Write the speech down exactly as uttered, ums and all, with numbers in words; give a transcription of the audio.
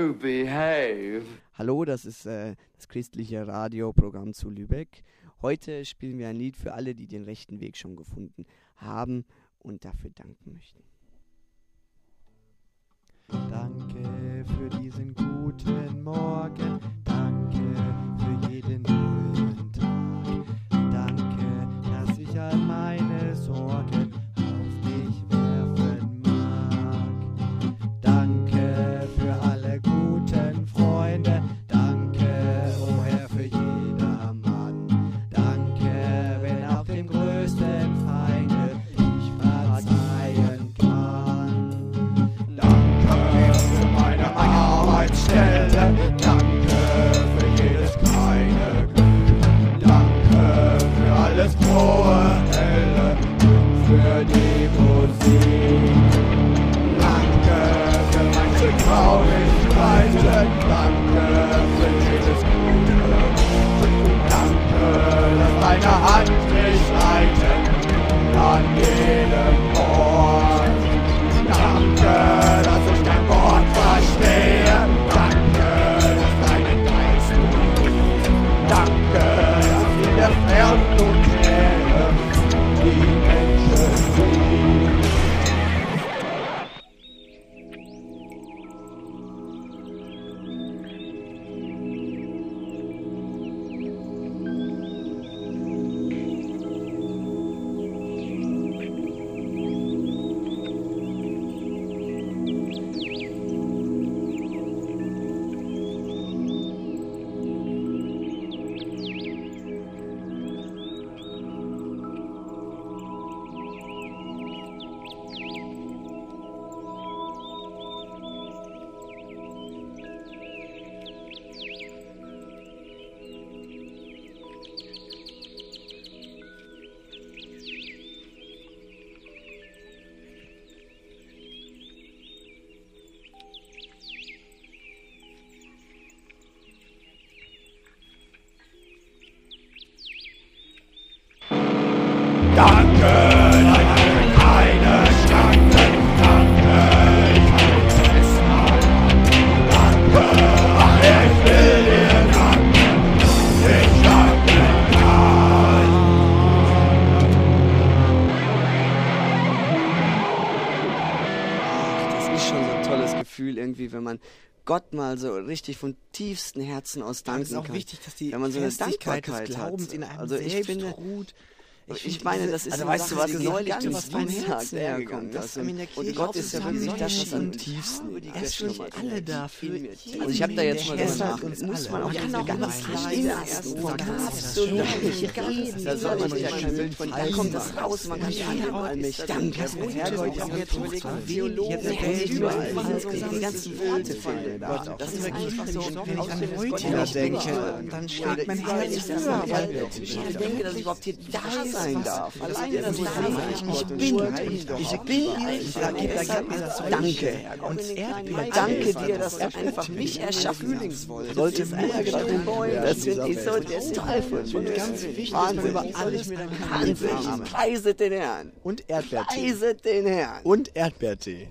do behave. Hallo, das ist äh, das christliche Radioprogramm zu Lübeck. Heute spielen wir ein Lied für alle, die den rechten Weg schon gefunden haben und dafür danken möchten. Danke für diesen guten Morgen, danke für jeden neuen Tag. Danke, dass ich all meine Sorgen auf dich werfen mag. Danke für alle guten Freunde, danke, o Herr, für jedermann. Danke, wenn auch dem größten Feinde ich verzeihen kann. Danke für meine Arbeitsstelle, danke für jedes kleine Glück. Danke für alles frohe, helle und für die Musik. Danke für manche Traurigkeiten, danke für jedes Gute. Danke, dass deine Hand mich leitet an jedem Ort. Danke, dass ich dein Wort verstehe. Danke, dass deinen Geist ruht. Danke, dass in der Ferne und Nähe die Menschen sieht. Danke, danke, keine Schranken. Danke, ich halte es mal. Danke, ach, ich will dir danken. Ich danke kann. Ach, das ist schon so ein tolles Gefühl irgendwie, wenn man Gott mal so richtig von tiefstem Herzen aus danken kann. Es ist auch wichtig, dass die wenn man so eine Festigkeit des Dankbarkeit Glaubens hat. in einem Also ich selbst finde, ruht. Ich, finde ich meine, diese- das ist also eine weißt du, Sache, was die neulich ganz ganz vom vom Herzen Herzen herkommt. herkommt, Das dass in der und Kirche Gott ist ja wirklich das, was am zusammenstehen. tiefsten Er liegt. ist schon alle dafür. Also ich habe da jetzt mal Der drüber Herr nachgedacht. uns Muss alle. man auch Und ganz kann auch ganz ganz leicht leicht im ersten ersten Tag Tag absolut nicht reden. Da soll man ja kein Bild von, da kommt das Niemand. raus, man kann Und viel jeder allmächtig. Danke, Das Herr Herrgott, Gott, ich habe jetzt Gott, überlegt, Gott, was Gott, Theologen, Gott, die Gott, überall Gott, diese Gott, die ganzen Gott, Worte Gott, finden. Gott, Das ist ist wirklich einfach so, wenn ich an Gottes heute Gott noch denke, denke, dann schlägt mein Herz ich das höher, weil weil ich denke, dass ich überhaupt hier da sein darf. Alleine das ich Dasein. ich bin, ich bin, ich sage, da gibt mir das so Danke. und Erdbeeren. Danke dir, dass du einfach mich erschaffen solltest. Das finde ich so toll von dir. Ganz wichtig, Wahnsinn. über alles mit einem Wahnsinn. Preiset den Herrn. Und Erdbeertee. Preiset den Herrn. Und Erdbeertee.